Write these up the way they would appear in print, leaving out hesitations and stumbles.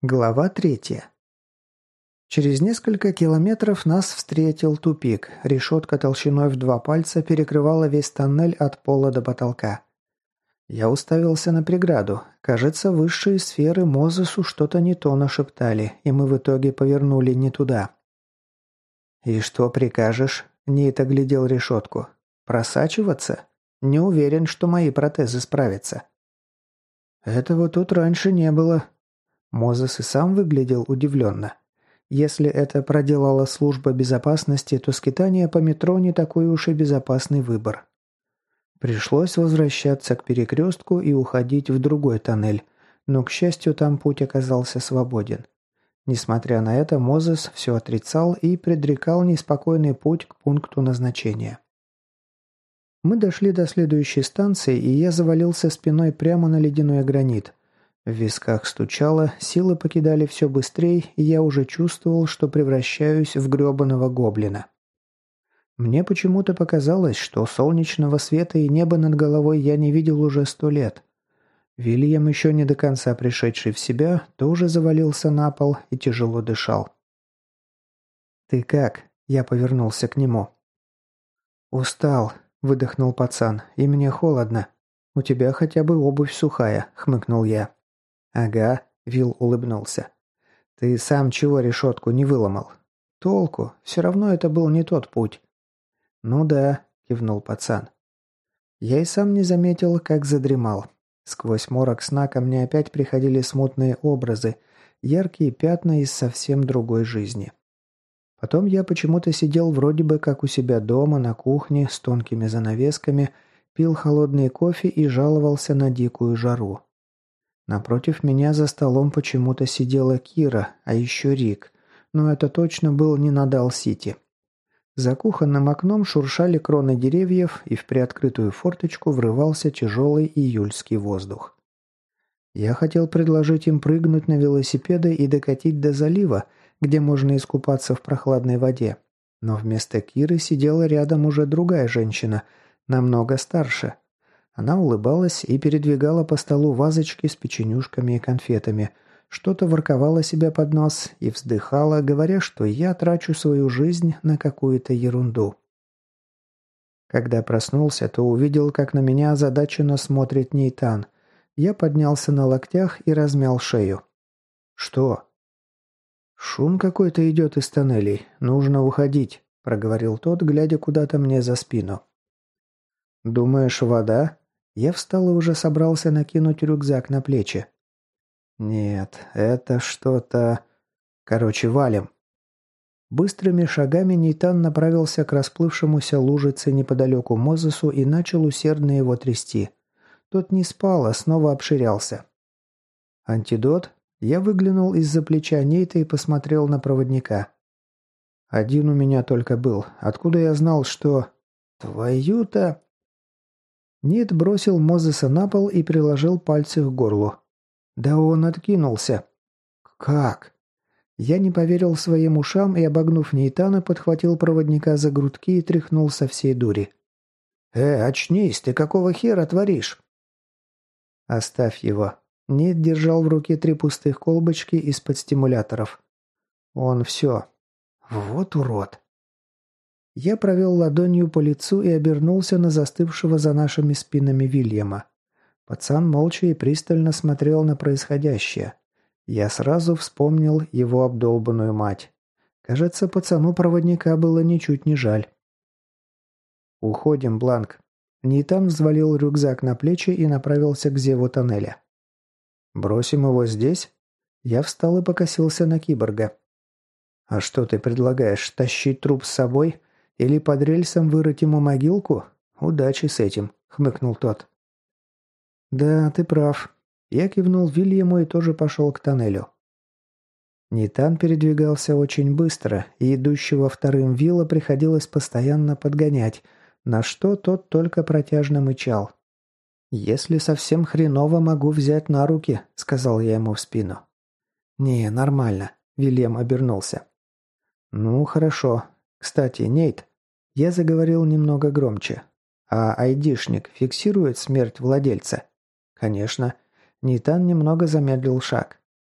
Глава 3. Через несколько километров нас встретил тупик. Решетка толщиной в 2 пальца перекрывала весь тоннель от пола до потолка. Я уставился на преграду. Кажется, высшие сферы Мозесу что-то не то нашептали, и мы в итоге повернули не туда. «И что прикажешь?» – Нейт оглядел решетку. «Просачиваться? Не уверен, что мои протезы справятся». «Этого тут раньше не было». Мозес и сам выглядел удивленно. Если это проделала служба безопасности, то скитание по метро не такой уж и безопасный выбор. Пришлось возвращаться к перекрестку и уходить в другой тоннель, но, к счастью, там путь оказался свободен. Несмотря на это, Мозес все отрицал и предрекал неспокойный путь к пункту назначения. Мы дошли до следующей станции, и я завалился спиной прямо на ледяной гранит. В висках стучало, силы покидали все быстрее, и я уже чувствовал, что превращаюсь в грёбаного гоблина. Мне почему-то показалось, что солнечного света и неба над головой я не видел уже 100 лет. Вильям, еще не до конца пришедший в себя, тоже завалился на пол и тяжело дышал. «Ты как?» – я повернулся к нему. «Устал», – выдохнул пацан, – «и мне холодно». «У тебя хотя бы обувь сухая», – хмыкнул я. «Ага», – Вилл улыбнулся. «Ты сам чего решетку не выломал?» «Толку? Все равно это был не тот путь». «Ну да», – кивнул пацан. Я и сам не заметил, как задремал. Сквозь морок сна ко мне опять приходили смутные образы, яркие пятна из совсем другой жизни. Потом я почему-то сидел вроде бы как у себя дома на кухне с тонкими занавесками, пил холодный кофе и жаловался на дикую жару. Напротив меня за столом почему-то сидела Кира, а еще Рик. Но это точно был не Надал-Сити. За кухонным окном шуршали кроны деревьев, и в приоткрытую форточку врывался тяжелый июльский воздух. Я хотел предложить им прыгнуть на велосипеды и докатить до залива, где можно искупаться в прохладной воде. Но вместо Киры сидела рядом уже другая женщина, намного старше. Она улыбалась и передвигала по столу вазочки с печенюшками и конфетами, что-то ворковала себе под нос и вздыхала, говоря, что я трачу свою жизнь на какую-то ерунду. Когда проснулся, то увидел, как на меня озадаченно смотрит Нейтан. Я поднялся на локтях и размял шею. «Что?» «Шум какой-то идет из тоннелей. Нужно уходить», – проговорил тот, глядя куда-то мне за спину. «Думаешь, вода?» Я встал и уже собрался накинуть рюкзак на плечи. «Нет, это что-то... Короче, валим». Быстрыми шагами Нейтан направился к расплывшемуся лужице неподалеку Мозесу и начал усердно его трясти. Тот не спал, а снова обширялся. «Антидот?» Я выглянул из-за плеча Нейта и посмотрел на проводника. «Один у меня только был. Откуда я знал, что...» «Твою-то...» Нейт бросил Мозеса на пол и приложил пальцы к горлу. «Да он откинулся». «Как?» Я не поверил своим ушам и, обогнув Нейтана, подхватил проводника за грудки и тряхнул со всей дури. Очнись, ты какого хера творишь?» «Оставь его». Нейт держал в руке 3 пустых колбочки из-под стимуляторов. «Он все». «Вот урод». Я провел ладонью по лицу и обернулся на застывшего за нашими спинами Вильяма. Пацан молча и пристально смотрел на происходящее. Я сразу вспомнил его обдолбанную мать. Кажется, пацану проводника было ничуть не жаль. «Уходим, Бланк». Нейтан взвалил рюкзак на плечи и направился к зеву тоннеля. «Бросим его здесь?» Я встал и покосился на киборга. «А что ты предлагаешь, тащить труп с собой? Или под рельсом вырыть ему могилку? Удачи с этим», — хмыкнул тот. «Да, ты прав». Я кивнул Вильяму и тоже пошел к тоннелю. Нейтан передвигался очень быстро, и идущего вторым Вилла приходилось постоянно подгонять, на что тот только протяжно мычал. «Если совсем хреново, могу взять на руки», — сказал я ему в спину. «Не, нормально», — Вильям обернулся. «Ну, хорошо. Кстати, Нейт», — я заговорил немного громче, — «а айдишник фиксирует смерть владельца?» «Конечно». Нейтан немного замедлил шаг.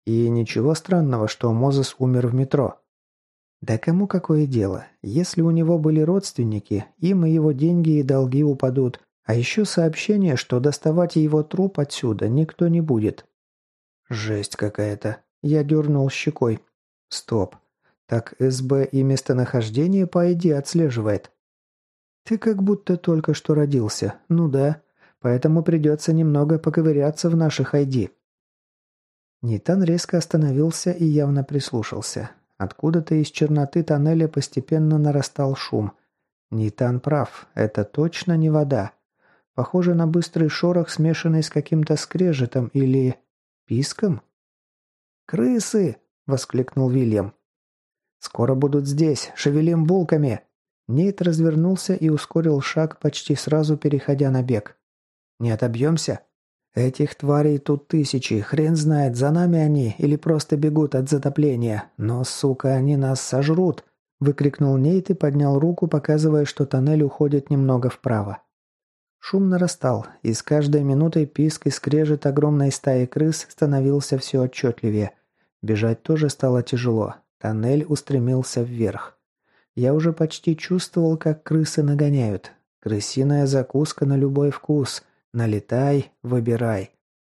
И ничего странного, что Мозес умер в метро. Да кому какое дело? Если у него были родственники, им и его деньги и долги упадут. А еще сообщение, что доставать его труп отсюда никто не будет. Жесть какая-то. Я дернул щекой. Стоп. Так СБ и местонахождение по ID отслеживает. Ты как будто только что родился. Ну да. Поэтому придется немного поковыряться в наших ID. Нейтан резко остановился и явно прислушался. Откуда-то из черноты тоннеля постепенно нарастал шум. Нейтан прав. Это точно не вода. Похоже на быстрый шорох, смешанный с каким-то скрежетом или... писком? «Крысы!» – воскликнул Вильям. «Скоро будут здесь. Шевелим булками!» Нейт развернулся и ускорил шаг, почти сразу переходя на бег. «Не отобьемся?» «Этих тварей тут тысячи. Хрен знает, за нами они или просто бегут от затопления. Но, сука, они нас сожрут!» – выкрикнул Нейт и поднял руку, показывая, что тоннель уходит немного вправо. Шум нарастал, и с каждой минутой писк и скрежет огромной стаи крыс становился все отчетливее. Бежать тоже стало тяжело. Тоннель устремился вверх. Я уже почти чувствовал, как крысы нагоняют. Крысиная закуска на любой вкус. Налетай, выбирай.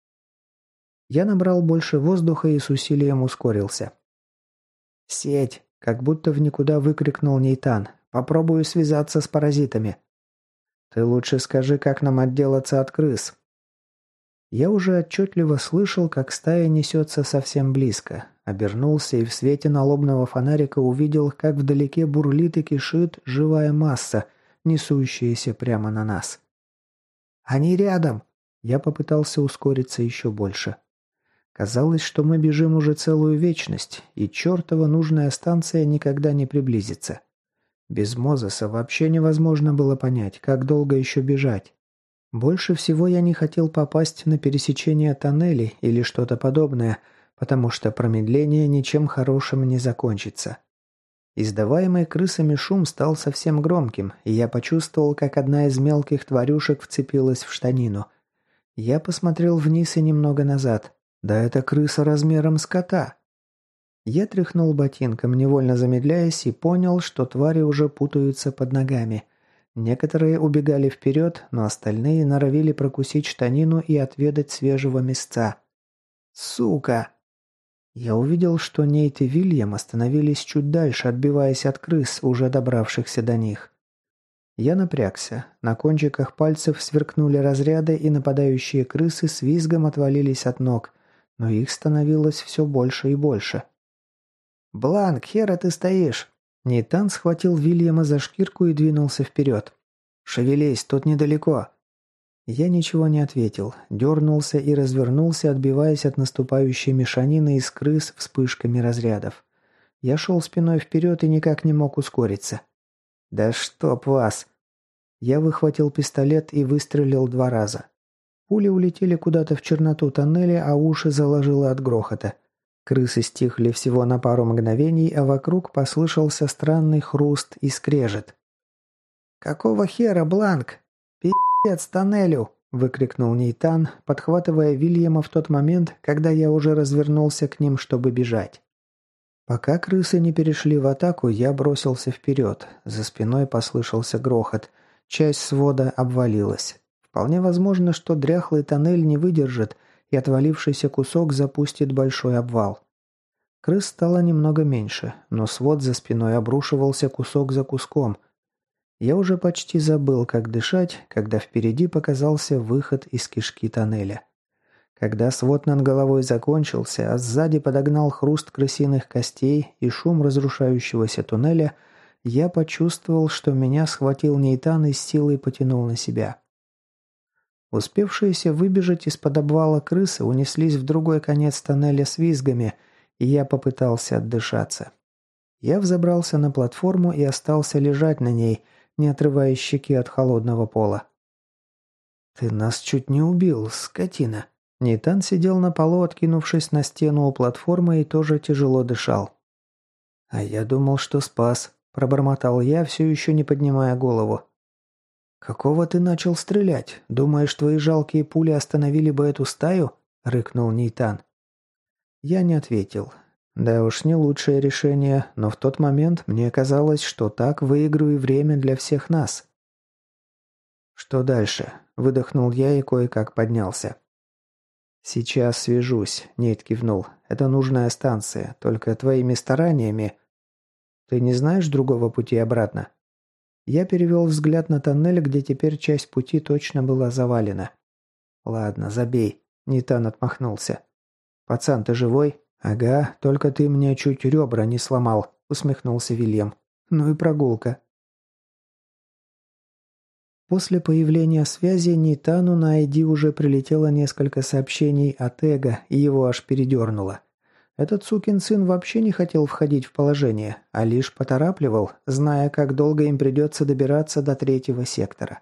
Я набрал больше воздуха и с усилием ускорился. «Сеть!» – как будто в никуда выкрикнул Нейтан. «Попробую связаться с паразитами». «Ты лучше скажи, как нам отделаться от крыс». Я уже отчетливо слышал, как стая несется совсем близко. Обернулся и в свете налобного фонарика увидел, как вдалеке бурлит и кишит живая масса, несущаяся прямо на нас. «Они рядом!» Я попытался ускориться еще больше. Казалось, что мы бежим уже целую вечность, и чертова нужная станция никогда не приблизится. Без Мозеса вообще невозможно было понять, как долго еще бежать. Больше всего я не хотел попасть на пересечение тоннелей или что-то подобное, потому что промедление ничем хорошим не закончится. Издаваемый крысами шум стал совсем громким, и я почувствовал, как одна из мелких тварюшек вцепилась в штанину. Я посмотрел вниз и немного назад. Да это крыса размером с кота. Я тряхнул ботинком, невольно замедляясь, и понял, что твари уже путаются под ногами. Некоторые убегали вперед, но остальные норовили прокусить штанину и отведать свежего мясца. «Сука!» Я увидел, что Нейт и Вильям остановились чуть дальше, отбиваясь от крыс, уже добравшихся до них. Я напрягся. На кончиках пальцев сверкнули разряды, и нападающие крысы с визгом отвалились от ног, но их становилось все больше и больше. «Бланк, хера ты стоишь!» Нейтан схватил Вильяма за шкирку и двинулся вперед. «Шевелись, тут недалеко!» Я ничего не ответил, дернулся и развернулся, отбиваясь от наступающей мешанины из крыс вспышками разрядов. Я шел спиной вперед и никак не мог ускориться. «Да чтоб вас!» Я выхватил пистолет и выстрелил 2 раза. Пули улетели куда-то в черноту тоннеля, а уши заложило от грохота. Крысы стихли всего на пару мгновений, а вокруг послышался странный хруст и скрежет. «Какого хера, Бланк? Пи***ц тоннелю!» – выкрикнул Нейтан, подхватывая Вильяма в тот момент, когда я уже развернулся к ним, чтобы бежать. Пока крысы не перешли в атаку, я бросился вперед. За спиной послышался грохот. Часть свода обвалилась. Вполне возможно, что дряхлый тоннель не выдержит, и отвалившийся кусок запустит большой обвал. Крыс стало немного меньше, но свод за спиной обрушивался кусок за куском. Я уже почти забыл, как дышать, когда впереди показался выход из кишки тоннеля. Когда свод над головой закончился, а сзади подогнал хруст крысиных костей и шум разрушающегося туннеля, я почувствовал, что меня схватил Нейтан и с силой потянул на себя. Успевшиеся выбежать из-под обвала крысы унеслись в другой конец тоннеля с визгами, и я попытался отдышаться. Я взобрался на платформу и остался лежать на ней, не отрывая щеки от холодного пола. «Ты нас чуть не убил, скотина!» Нейтан сидел на полу, откинувшись на стену у платформы, и тоже тяжело дышал. «А я думал, что спас», – пробормотал я, все еще не поднимая голову. «Какого ты начал стрелять? Думаешь, твои жалкие пули остановили бы эту стаю?» – рыкнул Нейтан. Я не ответил. Да уж, не лучшее решение, но в тот момент мне казалось, что так выиграю время для всех нас. «Что дальше?» – выдохнул я и кое-как поднялся. «Сейчас свяжусь», – Нейт кивнул. «Это нужная станция, только твоими стараниями...» «Ты не знаешь другого пути обратно?» Я перевел взгляд на тоннель, где теперь часть пути точно была завалена. «Ладно, забей», – Нейтан отмахнулся. «Пацан, ты живой?» «Ага, только ты мне чуть ребра не сломал», – усмехнулся Вильям. «Ну и прогулка». После появления связи Нейтану на ID уже прилетело несколько сообщений от Эго, и его аж передернуло. Этот сукин сын вообще не хотел входить в положение, а лишь поторапливал, зная, как долго им придется добираться до третьего сектора.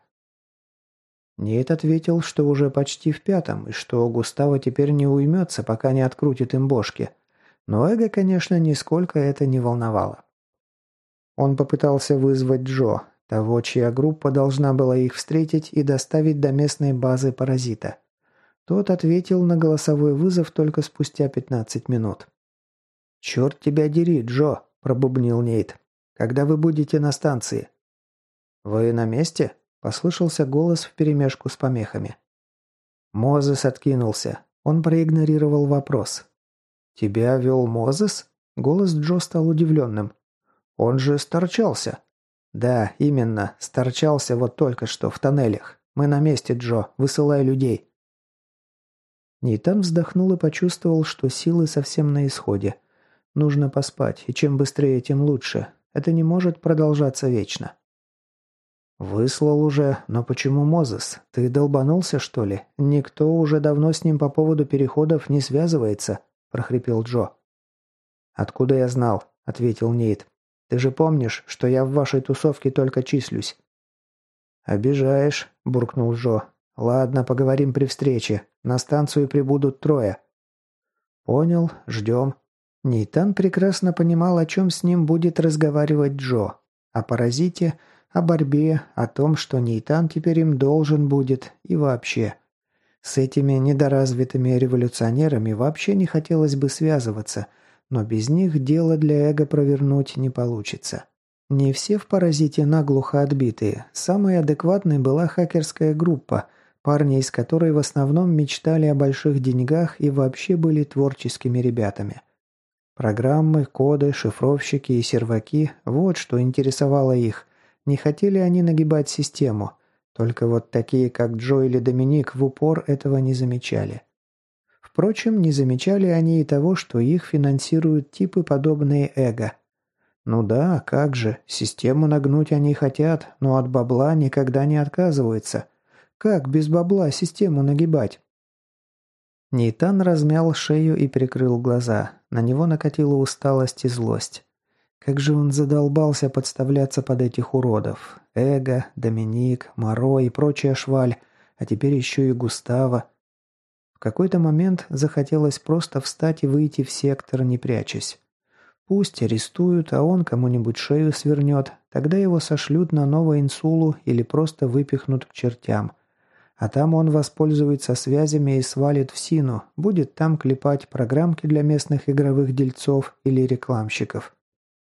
Нейт ответил, что уже почти в пятом, и что Густаво теперь не уймется, пока не открутит им бошки. Но Эго, конечно, нисколько это не волновало. Он попытался вызвать Джо, того, чья группа должна была их встретить и доставить до местной базы паразита. Тот ответил на голосовой вызов только спустя 15 минут. «Черт тебя дери, Джо!» – пробубнил Нейт. «Когда вы будете на станции?» «Вы на месте?» – послышался голос вперемешку с помехами. Мозес откинулся. Он проигнорировал вопрос. «Тебя вел Мозес?» Голос Джо стал удивленным. «Он же сторчался». «Да, именно, сторчался вот только что, в тоннелях. Мы на месте, Джо, высылай людей». Нейтан вздохнул и почувствовал, что силы совсем на исходе. Нужно поспать, и чем быстрее, тем лучше. Это не может продолжаться вечно. «Выслал уже, но почему Мозес? Ты долбанулся, что ли? Никто уже давно с ним по поводу переходов не связывается», – прохрипел Джо. «Откуда я знал?» – ответил Нейт. «Ты же помнишь, что я в вашей тусовке только числюсь?» «Обижаешь», – буркнул Джо. «Ладно, поговорим при встрече. На станцию прибудут 3». «Понял, ждем». Нейтан прекрасно понимал, о чем с ним будет разговаривать Джо. О паразите, о борьбе, о том, что Нейтан теперь им должен будет, и вообще. С этими недоразвитыми революционерами вообще не хотелось бы связываться, но без них дело для эго провернуть не получится. Не все в паразите наглухо отбитые. Самой адекватной была хакерская группа, парни из которой в основном мечтали о больших деньгах и вообще были творческими ребятами. Программы, коды, шифровщики и серваки – вот что интересовало их. Не хотели они нагибать систему. Только вот такие, как Джо или Доминик, в упор этого не замечали. Впрочем, не замечали они и того, что их финансируют типы, подобные эго. Ну да, как же, систему нагнуть они хотят, но от бабла никогда не отказываются. Как без бабла систему нагибать? Нейтан размял шею и прикрыл глаза. На него накатила усталость и злость. Как же он задолбался подставляться под этих уродов. Эго, Доминик, Моро и прочая шваль, а теперь еще и Густаво. В какой-то момент захотелось просто встать и выйти в сектор, не прячась. Пусть арестуют, а он кому-нибудь шею свернет, тогда его сошлют на Новоинсулу или просто выпихнут к чертям. А там он воспользуется связями и свалит в Сину, будет там клепать программки для местных игровых дельцов или рекламщиков.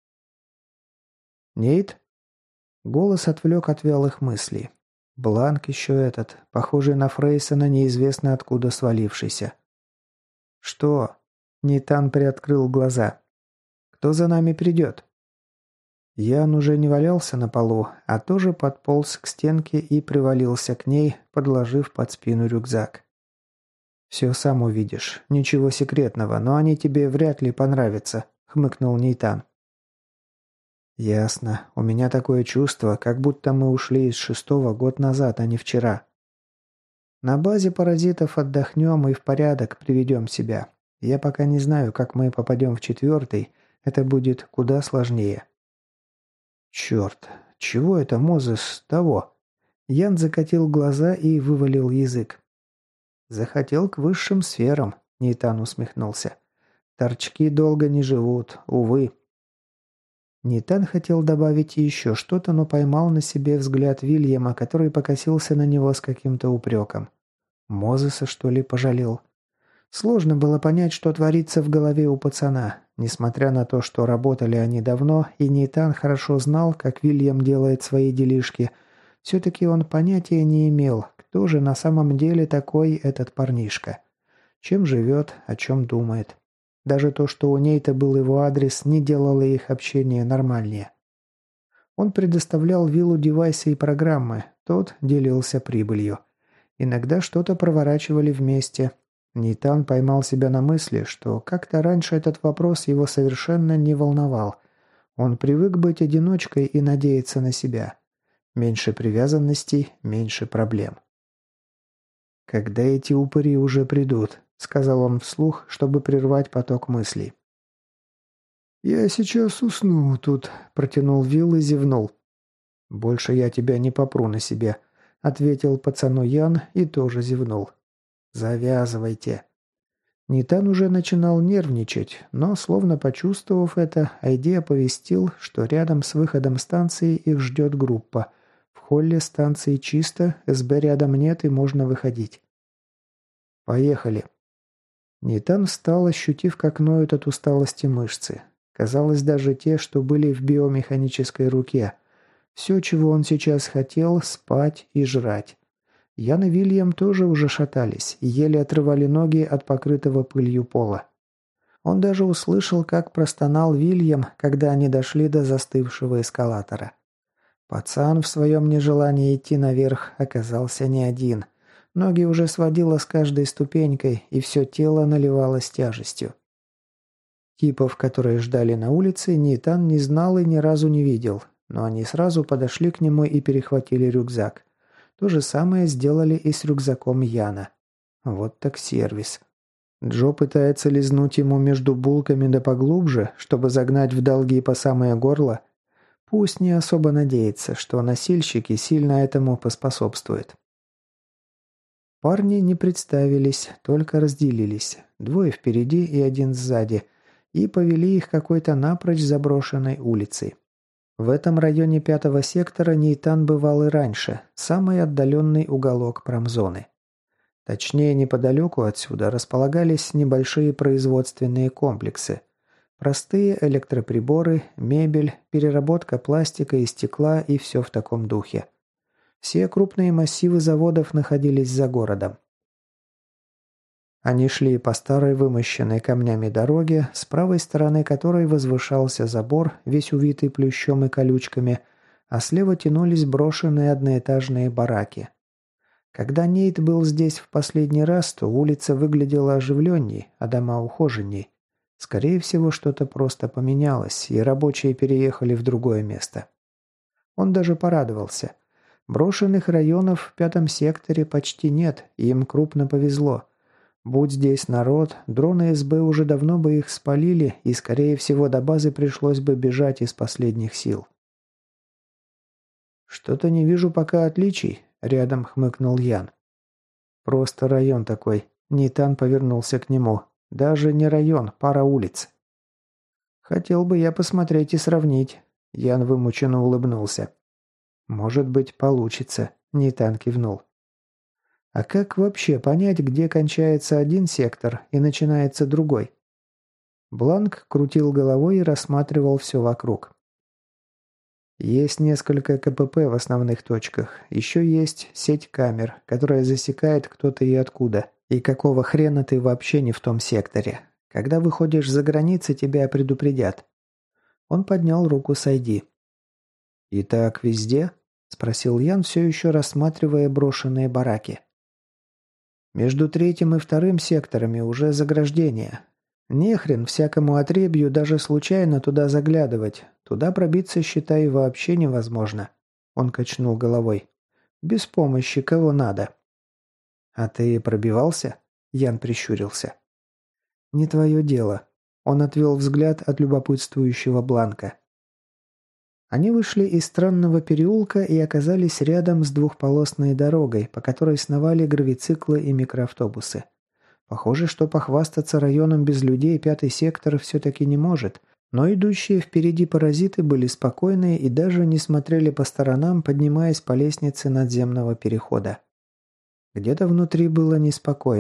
«Нейт?» Голос отвлек от вялых мыслей. Бланк еще этот, похожий на Фрейсона, неизвестно откуда свалившийся. «Что?» Нейтан приоткрыл глаза. «Кто за нами придет?» Ян уже не валялся на полу, а тоже подполз к стенке и привалился к ней, подложив под спину рюкзак. «Все сам увидишь. Ничего секретного, но они тебе вряд ли понравятся», — хмыкнул Нейтан. «Ясно. У меня такое чувство, как будто мы ушли из 6-го год назад, а не вчера. На базе паразитов отдохнем и в порядок приведем себя. Я пока не знаю, как мы попадем в 4-й. Это будет куда сложнее». «Черт, чего это Мозес того?» Ян закатил глаза и вывалил язык. «Захотел к высшим сферам», — Нейтан усмехнулся. «Торчки долго не живут, увы». Нейтан хотел добавить еще что-то, но поймал на себе взгляд Вильяма, который покосился на него с каким-то упреком. Мозеса, что ли, пожалел? Сложно было понять, что творится в голове у пацана. Несмотря на то, что работали они давно, и Нейтан хорошо знал, как Вильям делает свои делишки, все-таки он понятия не имел, кто же на самом деле такой этот парнишка. Чем живет, о чем думает. Даже то, что у Нейта был его адрес, не делало их общение нормальнее. Он предоставлял Виллу девайсы и программы, тот делился прибылью. Иногда что-то проворачивали вместе. Нейтан поймал себя на мысли, что как-то раньше этот вопрос его совершенно не волновал. Он привык быть одиночкой и надеяться на себя. Меньше привязанностей, меньше проблем. «Когда эти упыри уже придут?» — сказал он вслух, чтобы прервать поток мыслей. «Я сейчас усну тут», — протянул Вилл и зевнул. «Больше я тебя не попру на себе», — ответил пацану Ян и тоже зевнул. «Завязывайте». Нитан уже начинал нервничать, но, словно почувствовав это, Айди оповестил, что рядом с выходом станции их ждет группа. В холле станции чисто, СБ рядом нет и можно выходить. «Поехали». Нитан встал, ощутив, как ноют от усталости мышцы. Казалось, даже те, что были в биомеханической руке. Все, чего он сейчас хотел – спать и жрать. Ян и Вильям тоже уже шатались и еле отрывали ноги от покрытого пылью пола. Он даже услышал, как простонал Вильям, когда они дошли до застывшего эскалатора. Пацан в своем нежелании идти наверх оказался не один. Ноги уже сводило с каждой ступенькой, и все тело наливалось тяжестью. Типов, которые ждали на улице, Нейтан не знал и ни разу не видел, но они сразу подошли к нему и перехватили рюкзак. То же самое сделали и с рюкзаком Яна. Вот так сервис. Джо пытается лизнуть ему между булками да поглубже, чтобы загнать в долги по самое горло. Пусть не особо надеется, что носильщики сильно этому поспособствуют. Парни не представились, только разделились. Двое впереди и один сзади. И повели их какой-то напрочь заброшенной улицей. В этом районе 5-го сектора Нейтан бывал и раньше, самый отдаленный уголок промзоны. Точнее, неподалеку отсюда располагались небольшие производственные комплексы. Простые электроприборы, мебель, переработка пластика и стекла и все в таком духе. Все крупные массивы заводов находились за городом. Они шли по старой вымощенной камнями дороге, с правой стороны которой возвышался забор, весь увитый плющом и колючками, а слева тянулись брошенные одноэтажные бараки. Когда Нейт был здесь в последний раз, то улица выглядела оживленней, а дома ухоженней. Скорее всего, что-то просто поменялось, и рабочие переехали в другое место. Он даже порадовался. Брошенных районов в 5-м секторе почти нет, и им крупно повезло. Будь здесь народ, дроны СБ уже давно бы их спалили, и, скорее всего, до базы пришлось бы бежать из последних сил. «Что-то не вижу пока отличий», — рядом хмыкнул Ян. «Просто район такой». Нейтан повернулся к нему. «Даже не район, пара улиц». «Хотел бы я посмотреть и сравнить», — Ян вымученно улыбнулся. «Может быть, получится», — Нейтан кивнул. А как вообще понять, где кончается один сектор и начинается другой? Бланк крутил головой и рассматривал все вокруг. Есть несколько КПП в основных точках. Еще есть сеть камер, которая засекает, кто ты и откуда. И какого хрена ты вообще не в том секторе. Когда выходишь за границы, тебя предупредят. Он поднял руку с ID. «И так везде?» – спросил Ян, все еще рассматривая брошенные бараки. Между 3-м и 2-м секторами уже заграждение. Нехрен всякому отребью даже случайно туда заглядывать. Туда пробиться, считай, вообще невозможно. Он качнул головой. Без помощи кого надо. А ты пробивался? Ян прищурился. Не твое дело. Он отвел взгляд от любопытствующего Бланка. Они вышли из странного переулка и оказались рядом с двухполосной дорогой, по которой сновали гравициклы и микроавтобусы. Похоже, что похвастаться районом без людей 5-й сектор все-таки не может, но идущие впереди паразиты были спокойны и даже не смотрели по сторонам, поднимаясь по лестнице надземного перехода. Где-то внутри было неспокойно.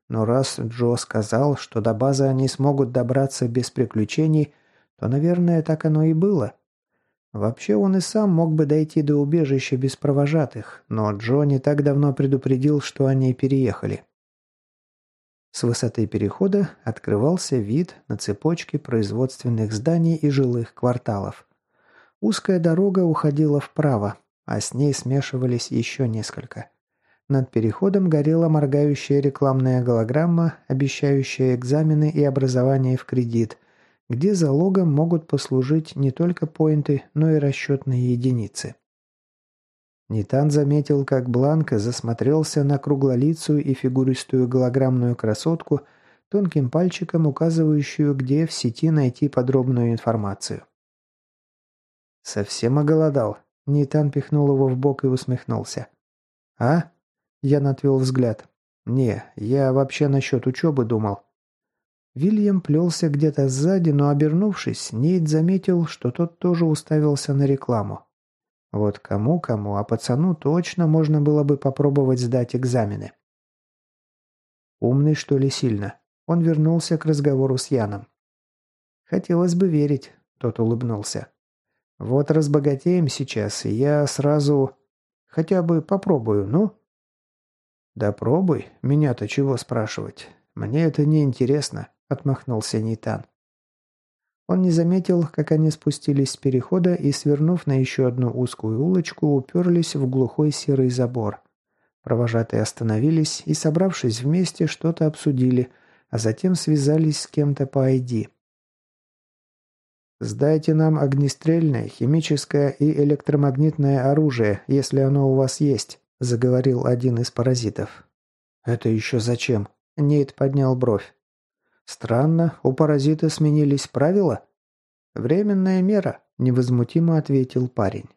Но раз Джо сказал, что до базы они смогут добраться без приключений, то, наверное, так оно и было. Вообще он и сам мог бы дойти до убежища без провожатых, но Джо не так давно предупредил, что они переехали. С высоты перехода открывался вид на цепочки производственных зданий и жилых кварталов. Узкая дорога уходила вправо, а с ней смешивались еще несколько. Над переходом горела моргающая рекламная голограмма, обещающая экзамены и образование в кредит, где залогом могут послужить не только поинты, но и расчетные единицы. Нитан заметил, как Бланка засмотрелся на круглолицую и фигуристую голограммную красотку, тонким пальчиком указывающую, где в сети найти подробную информацию. «Совсем оголодал?» Нитан пихнул его в бок и усмехнулся. «А?» Ян отвел взгляд. «Не, я вообще насчет учебы думал». Вильям плелся где-то сзади, но, обернувшись, Нейт заметил, что тот тоже уставился на рекламу. Вот кому-кому, а пацану точно можно было бы попробовать сдать экзамены. «Умный, что ли, сильно?» Он вернулся к разговору с Яном. «Хотелось бы верить», — тот улыбнулся. «Вот разбогатеем сейчас, и я сразу... хотя бы попробую, ну?» «Да пробуй, меня-то чего спрашивать? Мне это не интересно», — отмахнулся Нейтан. Он не заметил, как они спустились с перехода и, свернув на еще одну узкую улочку, уперлись в глухой серый забор. Провожатые остановились и, собравшись вместе, что-то обсудили, а затем связались с кем-то по ID. «Сдайте нам огнестрельное, химическое и электромагнитное оружие, если оно у вас есть», — заговорил один из паразитов. «Это еще зачем?» — Нейт поднял бровь. «Странно, у паразита сменились правила?» «Временная мера», — невозмутимо ответил парень.